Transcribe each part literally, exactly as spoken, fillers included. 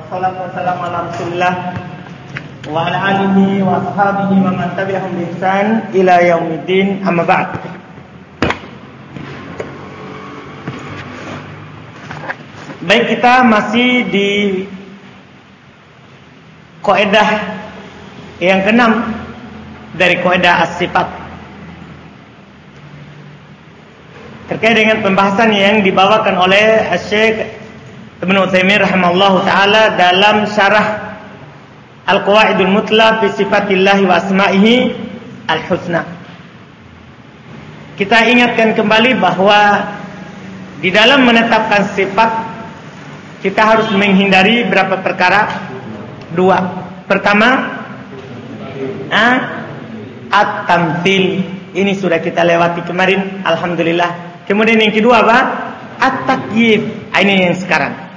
wassalatu wassalamu ala Rasulillah wa ala alihi wa ashabihi wa man tabi'ahum bi ihsan ila yaumiddin, amma ba'd. Baik, kita masih di kaidah yang keenam dari kaidah as-sifat, terkait dengan pembahasan yang dibawakan oleh Syekh Ibnu Utsaimin rahimahullahu taala dalam syarah Al-Qawaidul Muthla fi Sifatillah wa Asma'ihi Al-Husna. Kita ingatkan kembali bahwa di dalam menetapkan sifat kita harus menghindari berapa perkara? Dua. Pertama, at-tamtsil. Ini sudah kita lewati kemarin, alhamdulillah. Kemudian yang kedua apa? At-takyif. Ini yang sekarang.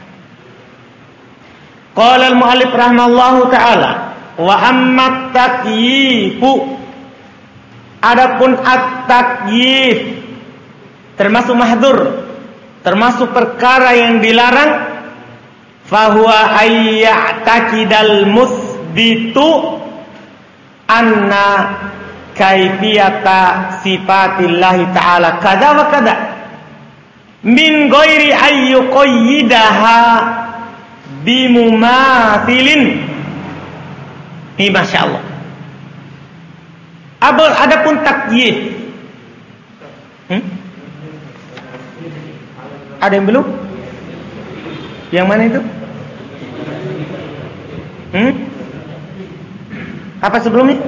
Qala al-mu'allif rahimahullahu ta'ala, wa amma at-takyifu, adapun at-takyif termasuk mahdzur, termasuk perkara yang dilarang, fahuwa ayya'taqidal musbitu anna kaifiyata sifatillahi ta'ala kada wa kada min ghairi ayyuqayyidaha bimumathilin. Ini Masya Allah. Adapun takyif, hmm? ada yang belum? Yang mana itu? Hmm? Apa sebelumnya?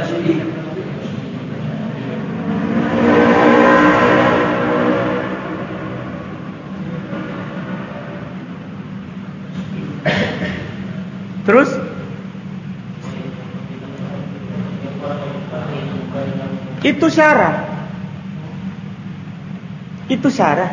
Terus itu syarah. Itu syarah.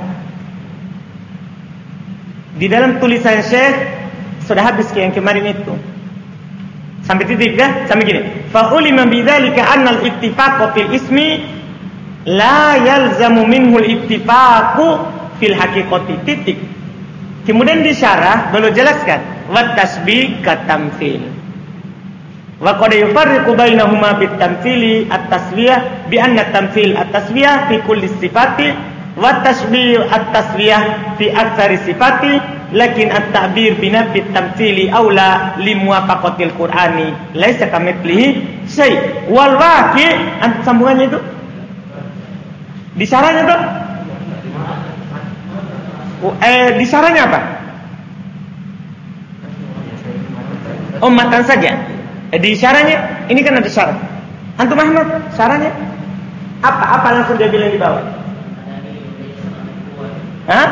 Di dalam tulisan Syekh sudah habis ke yang kemarin itu. Sampai titik dah, sampai gini. Fa ulima bidzalika anna al-ittifaq fil ismi la yalzamu minhu al-ittifaq fil haqiqati. Titik. Kemudian disyarah beliau jelaskan wa tasbih katamtsil. Wa qad yufarriqu bainahuma bit tamtsili at-taswiyah bi anna tamtsil at-taswiyah fi kulli sifati wa tashbih at-taswiyah fi aktsari sifati, lakin at-ta'bir bi nafi at-tamtsili aula li muwafaqatil qur'ani laisa kamitslihi syai' wal waqi'. Sambungannya itu di syarahnya tuh Eh, di syarahnya apa? Oh, matan saja. Eh, di syarahnya, ini kan ada syarah. Antum Ahmad, syarahnya apa? Apa langsung dia bilang di bawah? Hah?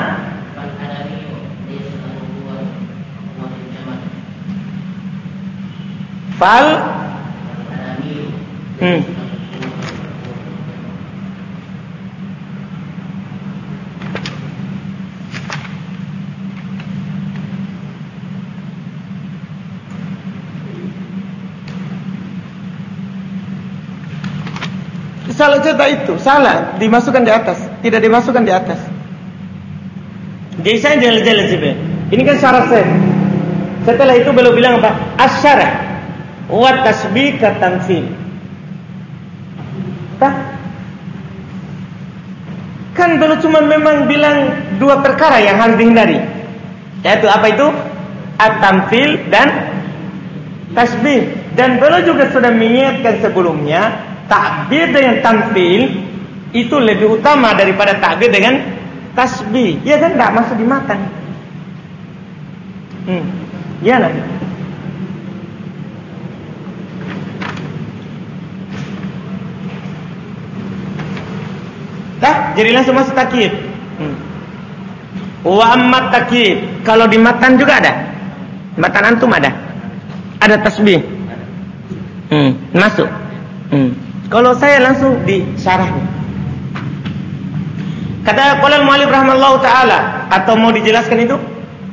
Fal? Hmm. Salah cerita itu, salah dimasukkan di atas, tidak dimasukkan di atas. Jadi saya jelas-jelas sih. Ini kan syarat saya. Setelah itu beliau bilang apa? Asyarah wa tasbih katamtsil. Kan beliau cuma memang bilang dua perkara yang harus dihindari. Yaitu apa itu? At-tamtsil dan tasbih. Dan beliau juga sudah mengingatkan sebelumnya, takbir dengan tamtsil itu lebih utama daripada takbir dengan tasbih. Ya kan, tidak masuk di matan. Hmm. Ya lah. Dah, jadi langsung masuk takyif. Hmm. Wa amma takyif, kalau di matan juga ada. Matan antum ada. Ada tasbih. Hmm, masuk. Hmm. Kalau saya langsung di syarahnya. Kata qala al-mu'allif rahimahullahu taala, atau mau dijelaskan itu?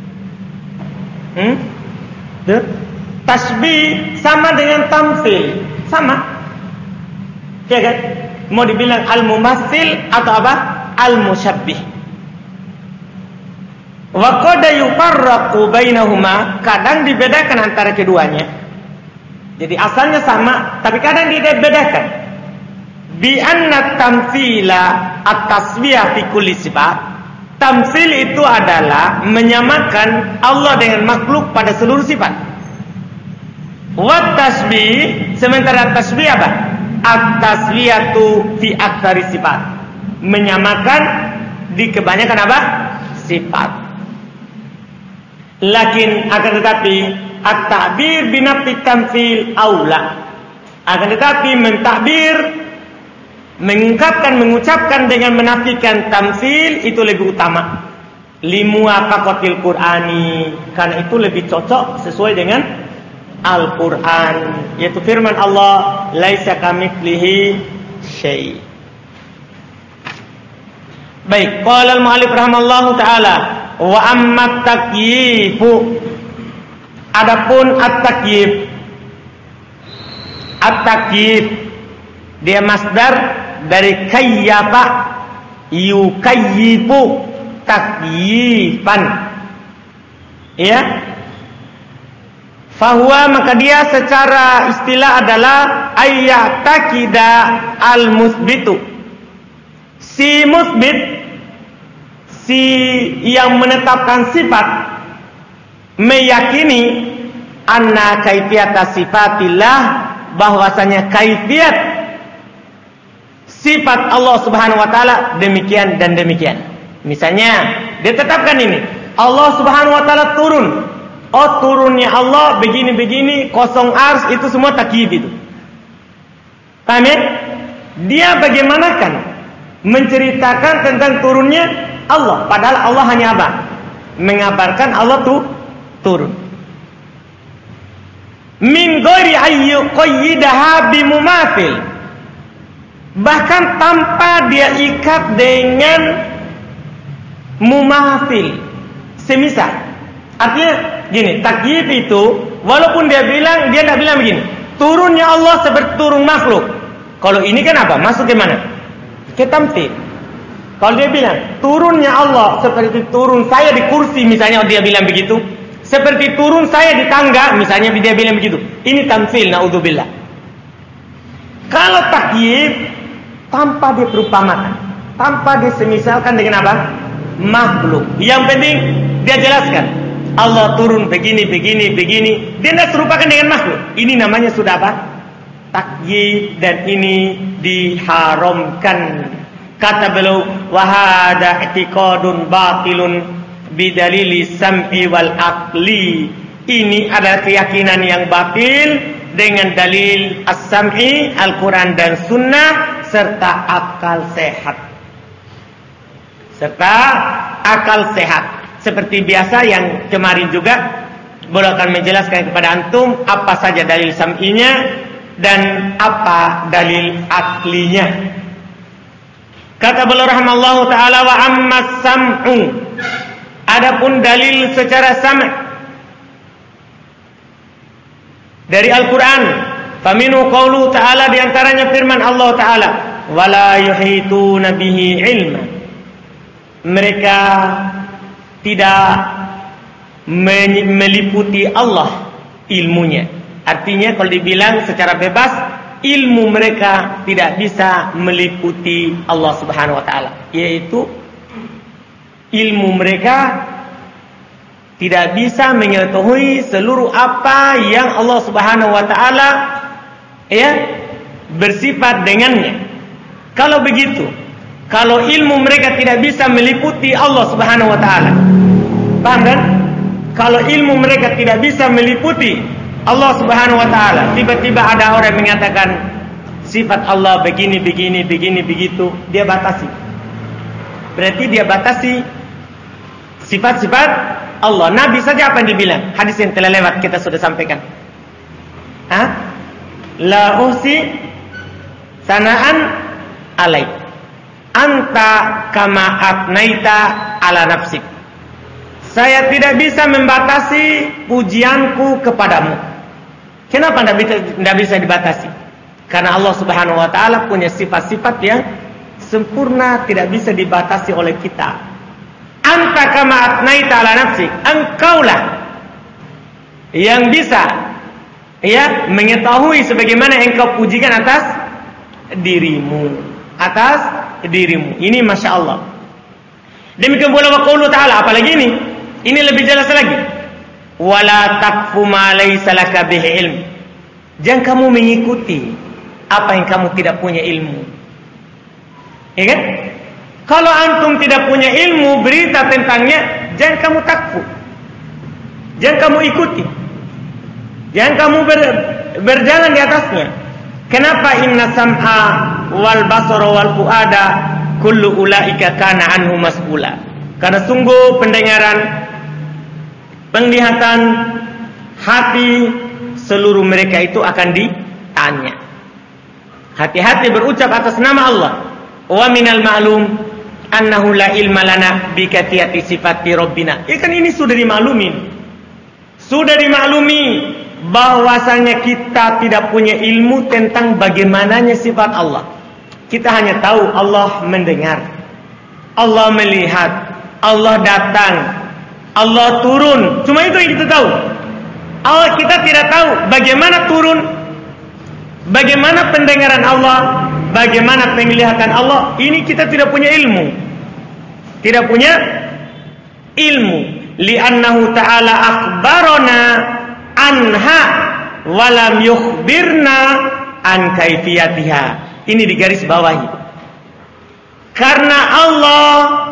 Hmm? Tuh. Tasbih sama dengan tamtsil, sama. Ya kan? Mau dibilang al-mumassil atau apa? Al-musyabbih. Wa qad yufarraqu bainahuma, kadang dibedakan antara keduanya. Jadi asalnya sama, tapi kadang dibedakan. Bi anna tamtsila at-tasbih fi kulli sifat. Tamtsil itu adalah menyamakan Allah dengan makhluk pada seluruh sifat. Wa tasbih, sementara tasbih apa? At-tasbihatu fi aktsari sifat. Menyamakan di kebanyakan apa? Sifat. Lakin akan tetapi at-ta'bir binafi tamtsil aula. Akan tetapi mentakbir, mengungkapkan, mengucapkan dengan menafikan tamtsil itu lebih utama. Limuwafaqatil Qur'ani, karena itu lebih cocok sesuai dengan Al-Qur'an, yaitu firman Allah, laisa kamitslihi syai'. Baik, qala al-mu'allif rahimallahu taala, wa amma takyifu, adapun at-takyif, at-takyif dia masdar dari kayyafa yukayyifu takyifan, ya. Fahuwa, maka dia secara istilah adalah ayyatakida al-musbitu, si musbit, si yang menetapkan sifat, meyakini anna kaifiyata sifatillah, bahwasanya kaifiat sifat Allah Subhanahu wa taala demikian dan demikian. Misalnya, dia tetapkan ini, Allah Subhanahu wa taala turun. Oh, turunnya Allah begini-begini, kosong ars, itu semua takyif itu. Paham ya? Dia bagaimanakan menceritakan tentang turunnya Allah, padahal Allah hanya apa? Mengabarkan Allah tuh turun. Min ghairi ayyu qayyidaha bimumathil, bahkan tanpa dia ikat dengan mumathil, semisal. Artinya gini, takyif itu walaupun dia bilang, dia tidak bilang begini, turunnya Allah seperti turun makhluk. Kalau ini kan apa? Masuk ke mana? Ke tamtsil. Kalau dia bilang turunnya Allah seperti turun saya di kursi, misalnya dia bilang begitu, seperti turun saya di tangga, misalnya dia bilang begitu, ini tamtsil, naudzubillah. Kalau takyif tanpa dia perumpamakan, tanpa dia semisalkan dengan apa? Makhluk. Yang penting dia jelaskan Allah turun begini, begini, begini. Dia tidak serupakan dengan makhluk. Ini namanya sudah apa? Takyif, dan ini diharamkan. Kata beliau, wahada i'tiqadun batilun bidalili sam'i wal aqli. Ini adalah keyakinan yang batil dengan dalil as-sam'i, Al-Quran dan Sunnah, serta akal sehat. Serta akal sehat. Seperti biasa yang kemarin juga beliau akan menjelaskan kepada antum apa saja dalil sam'inya dan apa dalil aklinya. Kata beliau rahimallahu taala, wa amma sam'u, adapun dalil secara sam' dari Al-Quran, faminu qaulu ta'ala, diantaranya firman Allah taala, wala yuhituna bihi ilma, mereka tidak meliputi Allah ilmunya. Artinya kalau dibilang secara bebas, ilmu mereka tidak bisa meliputi Allah Subhanahu wa taala, yaitu ilmu mereka tidak bisa mengetahui seluruh apa yang Allah Subhanahu wa taala ya bersifat dengannya. Kalau begitu, kalau ilmu mereka tidak bisa meliputi Allah Subhanahu wa taala, paham kan? Kalau ilmu mereka tidak bisa meliputi Allah Subhanahu wa taala, tiba-tiba ada orang yang mengatakan sifat Allah begini, begini, begini, begitu, dia batasi. Berarti dia batasi sifat-sifat Allah. Nabi saja apa yang dibilang? Hadis yang telah lewat kita sudah sampaikan. Hah? La usi sanaan alaik, anta kama atnaita ala nafsik. Saya tidak bisa membatasi pujianku kepadamu. Kenapa tidak bisa, tidak bisa dibatasi? Karena Allah Subhanahu wa taala punya sifat-sifat yang sempurna, tidak bisa dibatasi oleh kita. anta kama atnaita ala nafsik, engkaulah yang bisa ya mengetahui sebagaimana engkau pujikan atas dirimu, atas dirimu. Ini masya Allah. Demikian pula wa qaulu ta'ala, apalagi ini ini lebih jelas lagi, wala taqfu ma laysa laka bihi ilm. Jangan kamu mengikuti apa yang kamu tidak punya ilmu. Ya kan? Kalau antum tidak punya ilmu berita tentangnya, jangan kamu takfu, jangan kamu ikuti, jangan kamu ber, berjalan di atasnya. Kenapa? Inna sam'a wal basara wal fuada kullu ulaika kana anhu mas'ula. Karena sungguh pendengaran, penglihatan, hati, seluruh mereka itu akan ditanya. Hati-hati berucap atas nama Allah. Wa minal ma'lum annahu la ilma lana bi katiyati sifati rabbina. Ya kan ini sudah dimaklumin. Sudah dimaklumi bahwasanya kita tidak punya ilmu tentang bagaimananya sifat Allah. Kita hanya tahu Allah mendengar, Allah melihat, Allah datang, Allah turun. Cuma itu yang kita tahu. Allah, kita tidak tahu bagaimana turun, bagaimana pendengaran Allah, bagaimana penglihatan Allah. Ini kita tidak punya ilmu. Tidak punya ilmu. Li'annahu ta'ala akhbarana anha walam yukhbirna an kaifiyatiha. Ini digaris bawahi. Karena Allah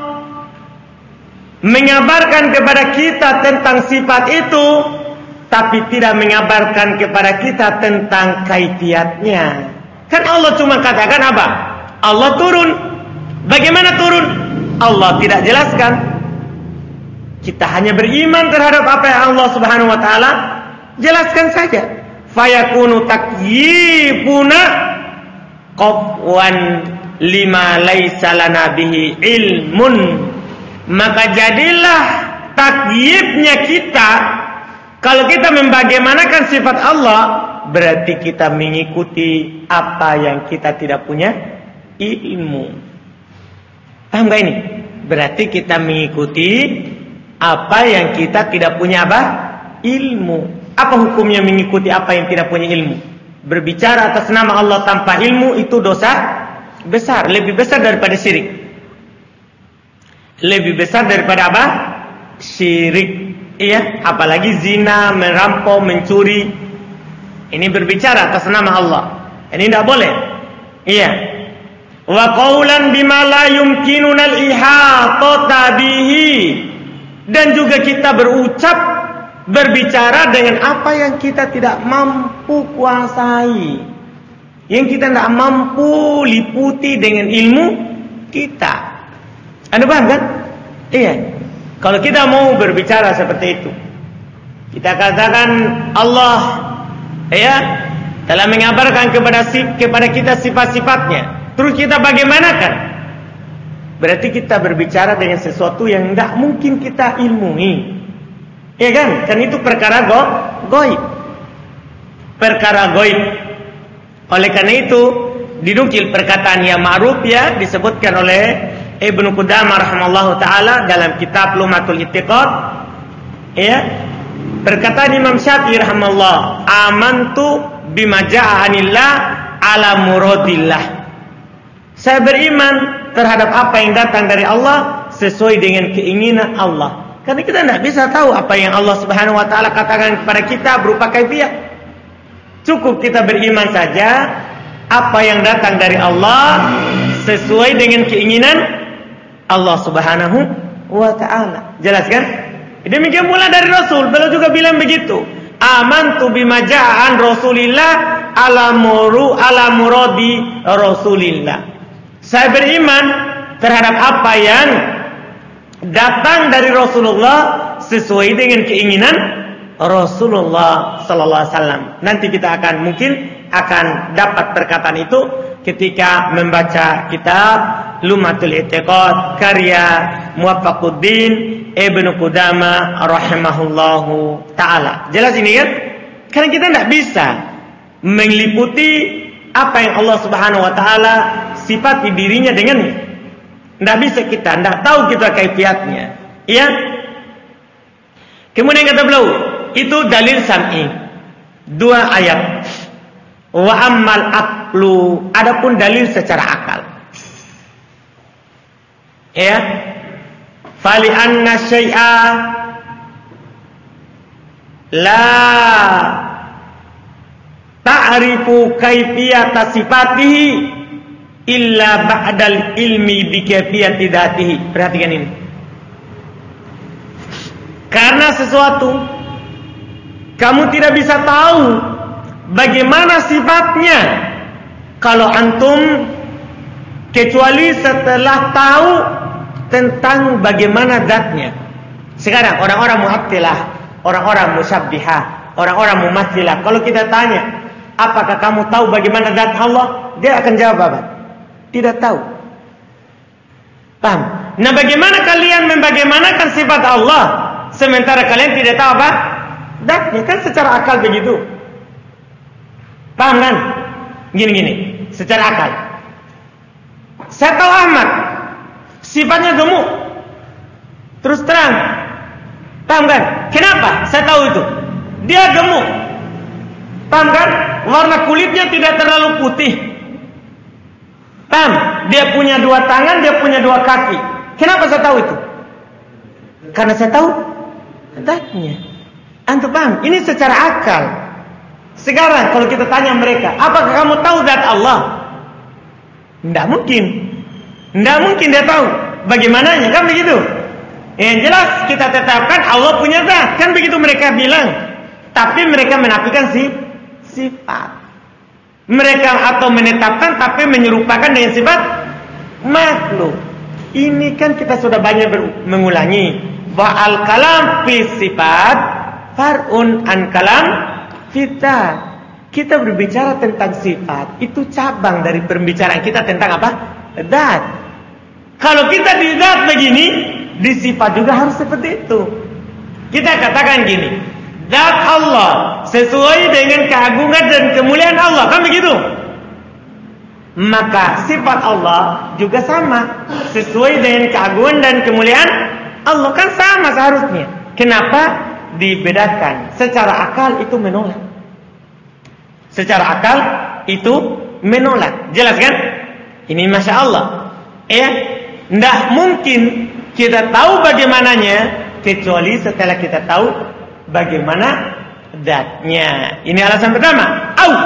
mengabarkan kepada kita tentang sifat itu, tapi tidak mengabarkan kepada kita tentang kaifiatnya. Kan Allah cuma katakan apa? Allah turun. Bagaimana turun? Allah tidak jelaskan. Kita hanya beriman terhadap apa yang Allah Subhanahu wa taala jelaskan saja. Fayakunu takyifuna qafwan lima laisa lana bihi ilmun. Maka jadilah takyifnya kita, kalau kita membagaimanakan sifat Allah, berarti kita mengikuti apa yang kita tidak punya ilmu. Paham gak ini? Berarti kita mengikuti apa yang kita tidak punya apa? Ilmu. Apa hukumnya mengikuti apa yang tidak punya ilmu? Berbicara atas nama Allah tanpa ilmu itu dosa besar, lebih besar daripada syirik. Lebih besar daripada apa? Syirik. Iya, apalagi zina, merampok, mencuri. Ini berbicara atas nama Allah. Ini tidak boleh. Iya. Wa qaulan bima la yumkinuna al-ihatata bihi. Dan juga kita berucap, berbicara dengan apa yang kita tidak mampu kuasai, yang kita tidak mampu liputi dengan ilmu kita. Anda paham kan? Iya. Kalau kita mau berbicara seperti itu, kita katakan Allah ya telah mengabarkan kepada kepada kita sifat-sifatnya. Terus kita bagaimanakan? Berarti kita berbicara dengan sesuatu yang tidak mungkin kita ilmui. Ya kan? Kan itu perkara go, goib. Perkara goib. Oleh karena itu dinukil perkataan yang ma'ruf ya, disebutkan oleh Ibnu Qudamah rahimallahu taala dalam kitab Lumatul I'tiqad. Ya. Perkataan Imam Syafi'i rahimallahu, amantu bima ja'a anillah ala muradillah. Saya beriman terhadap apa yang datang dari Allah sesuai dengan keinginan Allah. Karena kita tidak bisa tahu apa yang Allah Subhanahu wa taala katakan kepada kita berupa kaifiat. Cukup kita beriman saja apa yang datang dari Allah sesuai dengan keinginan Allah Subhanahu wa taala. Jelas kan? Demikian pula dari Rasul, beliau juga bilang begitu. Amantu bima ja'an Rasulillah ala muru ala muradi Rasulillah. Saya beriman terhadap apa yang datang dari Rasulullah sesuai dengan keinginan Rasulullah sallallahu alaihi wasallam. Nanti kita akan mungkin akan dapat perkataan itu ketika membaca kitab Lumatul I'tiqad karya Muwaffaquddin Ibnu Qudamah rahimahullahu taala. Jelas ini kan? Karena kita tidak bisa meliputi apa yang Allah Subhanahu wa taala sifati dirinya dengannya. Tidak bisa kita, tidak tahu kita kaifiatnya. Iya. Kemudian kata beliau, itu dalil sam'i. Dua ayat. Wa ammal aqlu, adapun dalil secara akal. Ya. Fali anna syai'a la ta'rifu kaifiyata sifatihi illa ba'dal ilmi bi kaifiyati dzatihi. Perhatikan ini. Karena sesuatu kamu tidak bisa tahu bagaimana sifatnya kalau antum kecuali setelah tahu tentang bagaimana zatnya. Sekarang orang-orang mu'attilah, orang-orang musyabbihah, orang-orang mumatsilah, kalau kita tanya, apakah kamu tahu bagaimana zat Allah? Dia akan jawab apa? Tidak tahu. Paham? Nah, bagaimana kalian membagaimanakan sifat Allah sementara kalian tidak tahu apa? Zatnya, kan secara akal begitu. Paham kan? Gini-gini, secara akal. Saya tahu Ahmad sifatnya gemuk. Terus terang. Paham kan? Kenapa? Saya tahu itu. Dia gemuk. Paham kan? Warna kulitnya tidak terlalu putih. Paham? Dia punya dua tangan, dia punya dua kaki. Kenapa saya tahu itu? Karena saya tahu zatnya. Antum paham? Ini secara akal. Sekarang kalau kita tanya mereka, apakah kamu tahu zat Allah? Tidak mungkin. Tidak mungkin dia tahu. Bagaimananya? Kan begitu. Yang jelas kita tetapkan Allah punya zat. Kan begitu mereka bilang. Tapi mereka menafikan si sifat. Mereka atau menetapkan tapi menyerupakan dengan sifat makhluk. Ini kan kita sudah banyak mengulangi bahwa al-kalam fi sifat far'un an kalam kita. Kita berbicara tentang sifat, itu cabang dari pembicaraan kita tentang apa? Zat. Kalau kita di zat begini, di sifat juga harus seperti itu. Kita katakan gini, zat Allah sesuai dengan keagungan dan kemuliaan Allah, kan begitu? Maka sifat Allah juga sama, sesuai dengan keagungan dan kemuliaan Allah, kan sama seharusnya. Kenapa dibedakan? Secara akal itu menolak. Secara akal itu menolak. Jelas kan? Ini Masya Allah. Ya, tidak mungkin kita tahu bagaimananya kecuali setelah kita tahu bagaimana zatnya. Ini alasan pertama. Au.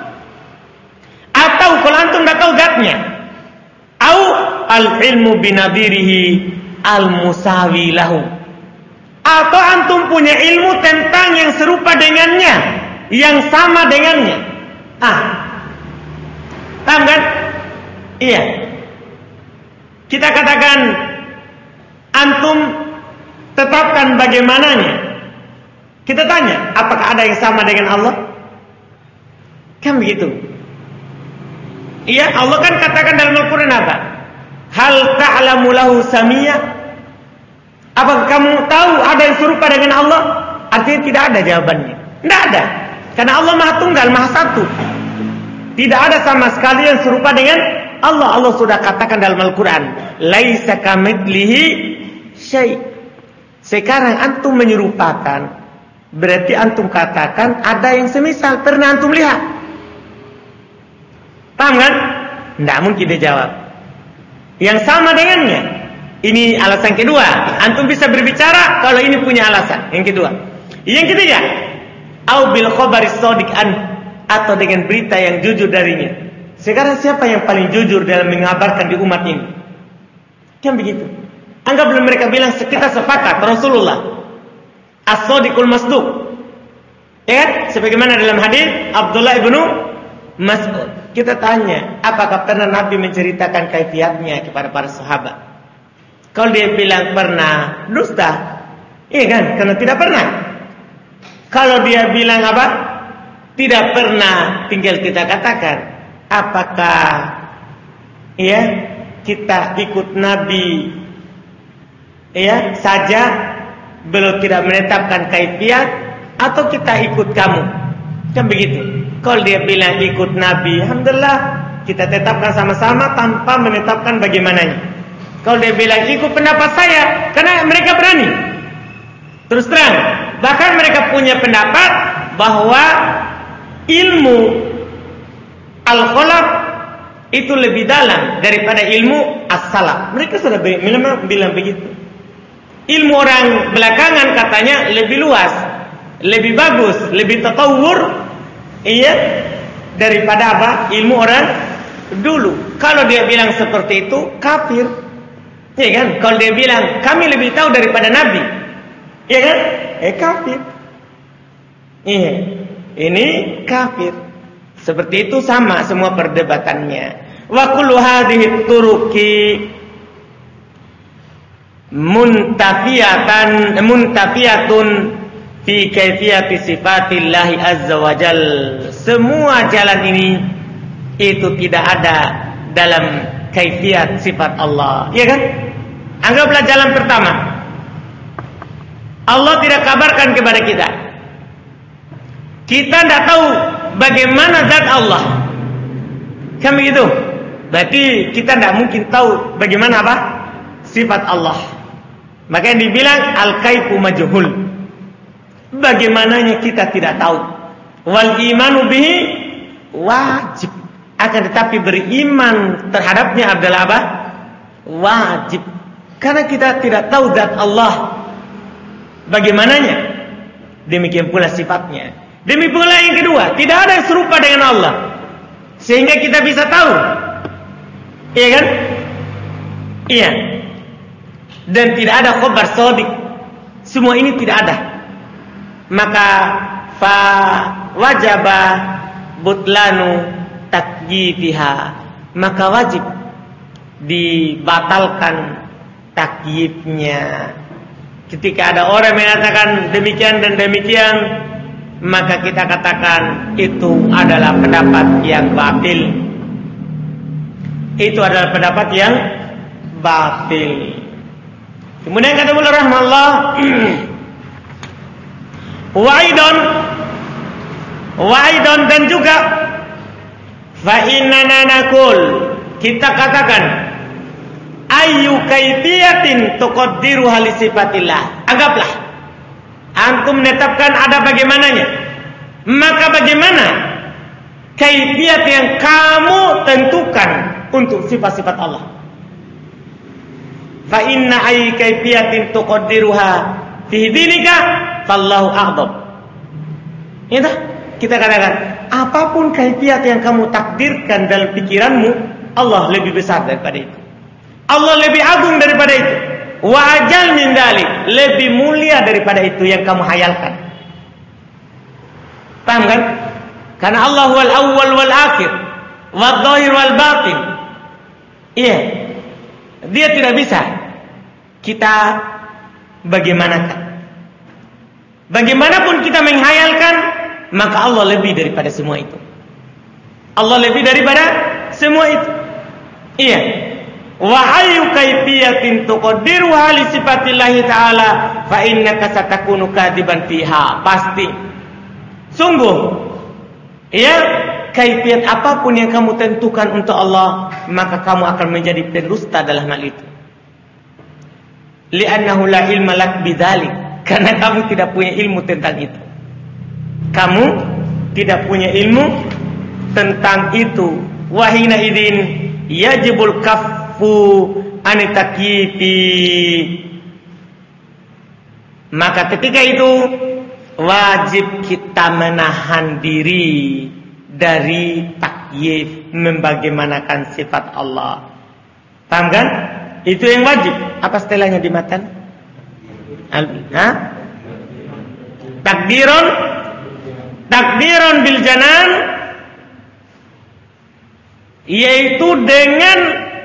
Atau kalau antum tidak tahu zatnya. Au al-ilmu binadirihi al-musawi lahu. Atau antum punya ilmu tentang yang serupa dengannya, yang sama dengannya. Ah, paham kan? Iya. Kita katakan antum tetapkan bagaimananya. Kita tanya, apakah ada yang sama dengan Allah? Kan begitu. Iya, Allah kan katakan dalam Al-Quran apa? Hal ta'lamu lahu samiyya? Apakah kamu tahu ada yang serupa dengan Allah? Artinya tidak ada jawabannya. Tidak ada. Karena Allah Maha Tunggal, Maha Satu. Tidak ada sama sekali yang serupa dengan Allah. Allah sudah katakan dalam Al-Quran, laisa kamitslihi syai'. Sekarang antum menyerupakan, berarti antum katakan ada yang semisal. Pernah antum lihat? Paham kan? Tidak mungkin dia jawab yang sama dengannya. Ini alasan kedua. Antum bisa berbicara kalau ini punya alasan. Yang kedua. Yang ketiga, au bil khabari shadiq an, atau dengan berita yang jujur darinya. Sekarang siapa yang paling jujur dalam mengabarkan di umat ini? Kan begitu. Anggaplah mereka bilang kita sepakat Rasulullah as-shadiqul masduq. Ya, sebagaimana dalam hadis Abdullah ibnu Mas'ud. Kita tanya, apakah pernah Nabi menceritakan kaifiatnya kepada para sahabat? Kalau dia bilang pernah, dusta. Iya kan? Karena tidak pernah. Kalau dia bilang apa? Tidak pernah, tinggal kita katakan, apakah ya kita ikut Nabi ya saja, belum tidak menetapkan kaifiat, atau kita ikut kamu? Kan begitu. Kalau dia bilang ikut Nabi, alhamdulillah kita tetapkan sama-sama tanpa menetapkan bagaimananya. Kalau dia bilang ikut pendapat saya, karena mereka berani. Terus terang, bahkan mereka punya pendapat bahwa ilmu al-khalaq itu lebih dalam daripada ilmu as-salaf. Mereka sudah bilang, bilang begitu. Ilmu orang belakangan katanya lebih luas, lebih bagus, lebih tatawur, iya, daripada apa? Ilmu orang dulu. Kalau dia bilang seperti itu, kafir. Ya kan? Kalau dia bilang kami lebih tahu daripada Nabi, ya kan? Eh kafir. Iya. Ini kafir. Seperti itu sama semua perdebatannya. Wa kullu hadhihi turuqi muntafiyatan muntafiyatun fi kaifiyati sifatillahi azza wa jal. Semua jalan ini itu tidak ada dalam kaifiat sifat Allah, ya kan? Anggaplah jalan pertama, Allah tidak kabarkan kepada kita. Kita tidak tahu bagaimana zat Allah. Kan begitu? Berarti kita tidak mungkin tahu bagaimana apa? Sifat Allah. Makanya dibilang al-kaifu majhul. Bagaimananya kita tidak tahu. Wal imanu bihi wajib. Akan tetapi beriman terhadapnya adalah apa? Wajib. Karena kita tidak tahu zat Allah bagaimananya. Demikian pula sifatnya. Demikian pula yang kedua, tidak ada yang serupa dengan Allah sehingga kita bisa tahu. Iya kan? Iya. Dan tidak ada khabar shadiq. Semua ini tidak ada. Maka fa wajaba butlanu takyifiha, maka wajib dibatalkan takyifnya. Ketika ada orang mengatakan demikian dan demikian, maka kita katakan itu adalah pendapat yang batil. Itu adalah pendapat yang batil. Kemudian kata beliau rahmallah, wa'idon wa'idon dan juga fa innana naqul, kita katakan ayu kaifiyatin tuqaddiru hal sifatillah. Anggaplah antum menetapkan ada bagaimananya, maka bagaimana kaifiyat yang kamu tentukan untuk sifat-sifat Allah? Fa inna ay kaifiyatin tuqaddiruha fi dinika fallahu a'dham. Itu kita katakan apapun kaifiat yang kamu takdirkan dalam pikiranmu, Allah lebih besar daripada itu. Allah lebih agung daripada itu. Wa ajal min dzalik, lebih mulia daripada itu yang kamu hayalkan. Paham kan? Karena Allah wal awwal wal akhir, wal zahir wal batin. Iya. Dia tidak bisa kita bagaimanakah. Bagaimanapun kita menghayalkan, maka Allah lebih daripada semua itu. Allah lebih daripada semua itu. Iya. Wa ayyu kaifiyatin tuqaddiru hal sifatillahi ta'ala fa innaka satakunu kadiban fiha. Pasti. Sungguh. Ya, kaifiat apapun yang kamu tentukan untuk Allah, maka kamu akan menjadi pendusta dalam hal itu. Li'annahu la ilma lak bidzalik. Karena kamu tidak punya ilmu tentang itu. Kamu tidak punya ilmu tentang itu. Wa hina idzin yajibul kaffu an takyifi. Maka ketika itu wajib kita menahan diri dari takyif, membagaimanakan sifat Allah. Paham kan? Itu yang wajib. Apa istilahnya di matan? Ha? Takdiron Takdiron bil janan, yaitu dengan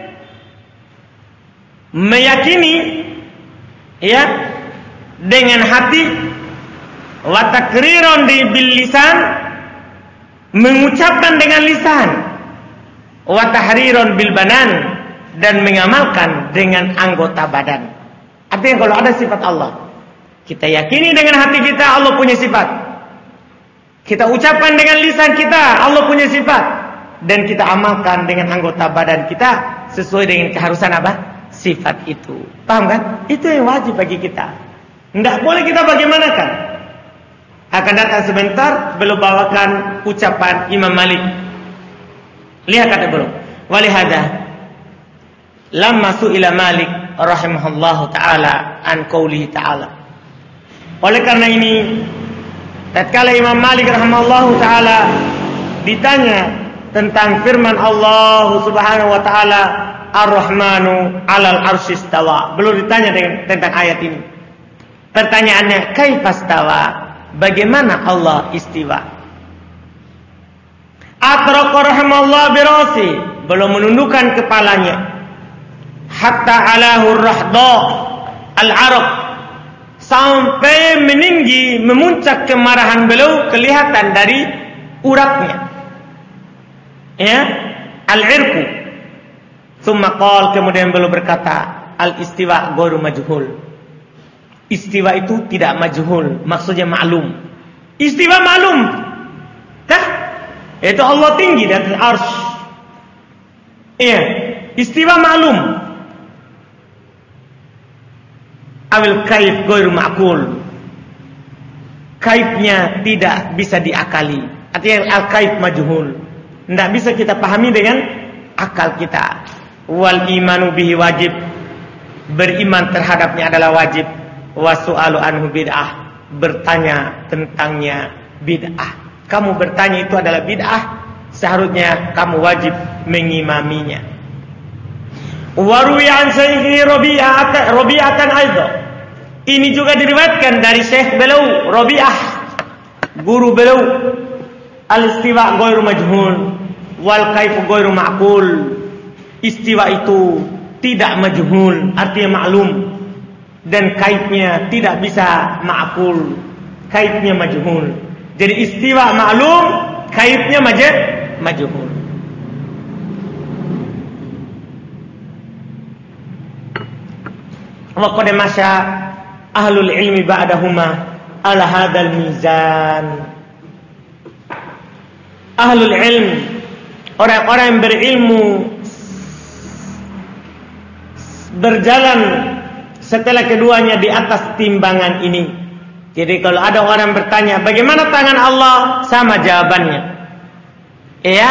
meyakini, ya, dengan hati. Wa takriron di bil lisan, mengucapkan dengan lisan. Wa tahriron bil banan, dan mengamalkan dengan anggota badan. Artinya kalau ada sifat Allah, kita yakini dengan hati kita Allah punya sifat. Kita ucapkan dengan lisan kita Allah punya sifat, dan kita amalkan dengan anggota badan kita sesuai dengan keharusan apa? sifat itu. Paham kan? Itu yang wajib bagi kita. Tidak boleh kita bagaimanakan. Akan datang sebentar belum bawakan ucapan Imam Malik. Lihat kata belum. Walihada lamma su'ila Malik rahimahullahu ta'ala an qawlihi ta'ala. Oleh karena ini, tatkala Imam Malik rahimahullahu ta'ala ditanya tentang firman Allah subhanahu wa ta'ala Ar-Rahmanu alal arsy istawa. Belum ditanya dengan, tentang ayat ini. Pertanyaannya, kaifastawa? Bagaimana Allah istiwa? Atraqa rahimallahu birasi, belum menundukkan kepalanya. Hatta alahur rahda al-araq, sampai meninggi memuncak kemarahan beliau kelihatan dari uratnya. Ya, al-irqu. Tsumma qala, kemudian beliau berkata, al-istiwa ghairu majhul. Istiwa itu tidak majhul, maksudnya maklum. Istiwa maklum. Kah? Itu Allah tinggi di atas arsy. Iya, istiwa maklum. Awil kaif ghairu ma'qul. Kaifnya tidak bisa diakali. Artinya al-kaif majhul. Tidak bisa kita pahami dengan akal kita. Wal imanu bihi wajib. Beriman terhadapnya adalah wajib. Wa su'alu anhu bid'ah. Bertanya tentangnya bid'ah. Kamu bertanya itu adalah bid'ah, seharusnya kamu wajib mengimaminya. Wa ruwiya an Syekh Rabi'ah Rabi'atan aidan. Ini juga diriwayatkan dari Syekh beliau Rabi'ah, guru beliau. Al-istiwa ghairu majhul wal kaifu ghairu ma'qul. Istiwa itu tidak majhul, artinya maklum, dan kaifnya tidak bisa ma'qul, kaifnya majhul. Jadi istiwa maklum, kaifnya majhul. Majhul. Wa qad masya ahlul ilmi ba'dahuma ala hadzal mizan. Ahlul ilm, orang-orang yang berilmu, berjalan setelah keduanya di atas timbangan ini. Jadi kalau ada orang bertanya, bagaimana tangan Allah? Sama jawabannya. Ya,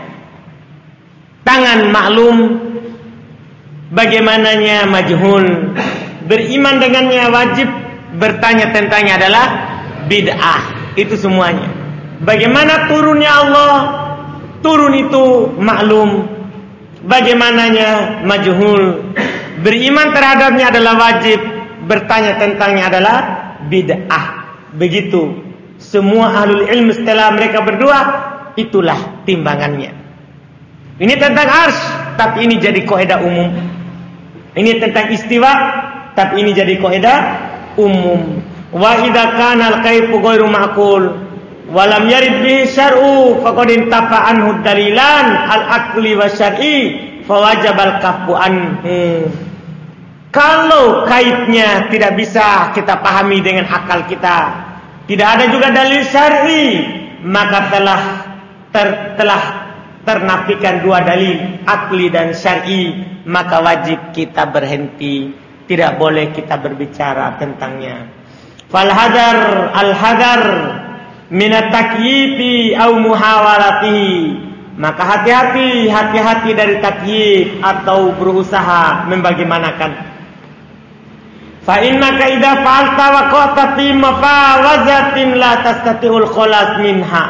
tangan maklum, bagaimananya majhul. Beriman dengannya wajib, bertanya tentangnya adalah bid'ah. Itu semuanya. Bagaimana turunnya Allah? Turun itu maklum. Bagaimananya majhul. Beriman terhadapnya adalah wajib, bertanya tentangnya adalah bid'ah. Begitu semua ahlul ilmu setelah mereka berdua, itulah timbangannya. Ini tentang arsy, tapi ini jadi kaidah umum. Ini tentang istiwa, tapi ini jadi kaidah umum. Wa idza kana al-kaifu ghairu ma'qul wa lam yarid bihi syar'u faqad intafa anhu dalilan al-aqli wa syar'i fa wajaba al-kaffu anhu. Kalau kaifnya tidak bisa kita pahami dengan akal kita, tidak ada juga dalil syar'i, maka telah ter, telah ternafikan dua dalil, akli dan syar'i, maka wajib kita berhenti, tidak boleh kita berbicara tentangnya. Fal hadar al hadar min at-takyifi aw muhawalatihi, maka hati-hati, hati-hati dari takyif atau berusaha membagaimanakan. Fa innaka idza fa'alta wa qata fi mafawazatin la tastati'ul khalas minha.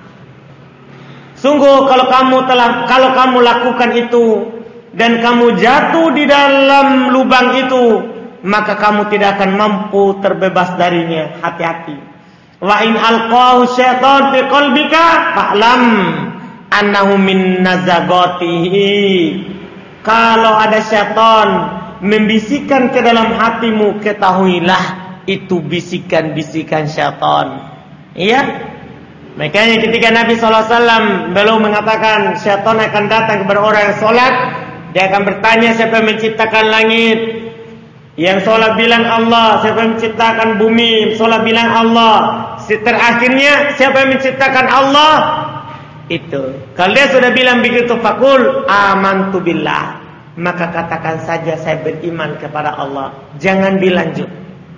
Sungguh kalau kamu telah kalau kamu lakukan itu dan kamu jatuh di dalam lubang itu, maka kamu tidak akan mampu terbebas darinya. Hati-hati. Wa in alqahu syaitan fi qalbika fa'lam annahu min nazagatihi. Kalau ada syaitan membisikkan ke dalam hatimu, ketahuilah itu bisikan-bisikan syaitan. Iya. Makanya ketika Nabi sallallahu alaihi wasallam beliau mengatakan syaitan akan datang kepada orang yang sholat, dia akan bertanya, siapa yang menciptakan langit? Yang sholat bilang Allah. Siapa yang menciptakan bumi? Sholat bilang Allah. Terakhirnya, siapa yang menciptakan Allah? Itu. Kalau dia sudah bilang begitu, fakul amantu billah, maka katakan saja saya beriman kepada Allah. Jangan dilanjut.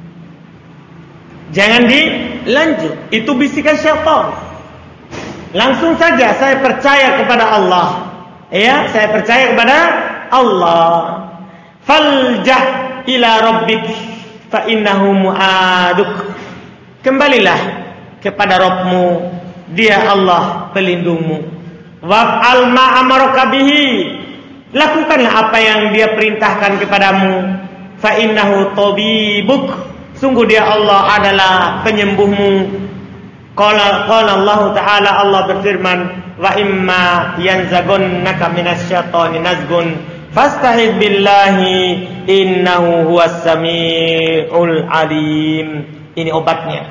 Jangan dilanjut. Itu bisikan syaitan. Langsung saja saya percaya kepada Allah. Ya, saya percaya kepada Allah. Faljah ila rabbik fa innahu mu'aduk. Kembalilah kepada Rabbmu, Dia Allah pelindungmu. Waf'al ma amaraka bihi. Lakukanlah apa yang Dia perintahkan kepadamu. Fa innahu tabibuk. Sungguh Dia Allah adalah penyembuhmu. Qala qala Allah Ta'ala, Allah berfirman, wa imma yanzaghannaka minasyaitani nazghun fasta'idz billahi innahu huwas samiul alim. Ini obatnya.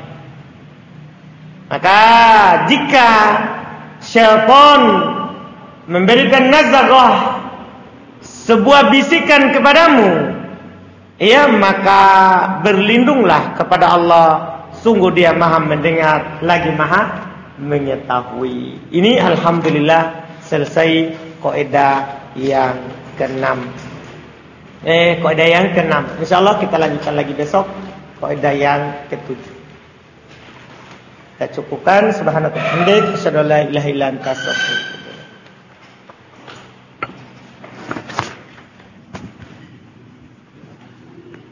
Maka jika syaitan memberikan nazaghah, sebuah bisikan kepadamu, ya, maka berlindunglah kepada Allah. Sungguh Dia Maha mendengar lagi Maha mengetahui. Ini alhamdulillah selesai kaidah yang keenam. Eh, kaidah yang keenam. Insyaallah kita lanjutkan lagi besok kaidah yang ketujuh. Kita cukupkan. Subhanallah, asyhadu an la ilaha illa anta, astaghfiruka.